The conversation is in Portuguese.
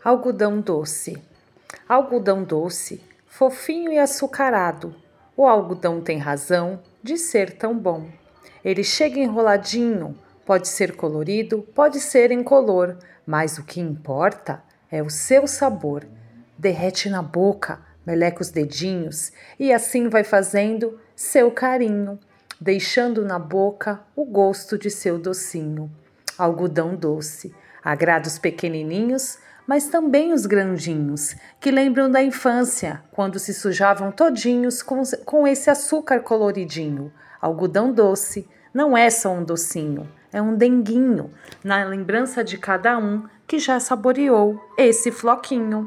Algodão doce. Algodão doce, fofinho e açucarado. O algodão tem razão de ser tão bom. Ele chega enroladinho, pode ser colorido, pode ser incolor, mas o que importa é o seu sabor. Derrete na boca, meleca os dedinhos e assim vai fazendo seu carinho, deixando na boca o gosto de seu docinho. Algodão doce, agrada os pequenininhos, mas também os grandinhos, que lembram da infância, quando se sujavam todinhos com esse açúcar coloridinho. Algodão doce não é só um docinho, é um denguinho, na lembrança de cada um que já saboreou esse floquinho.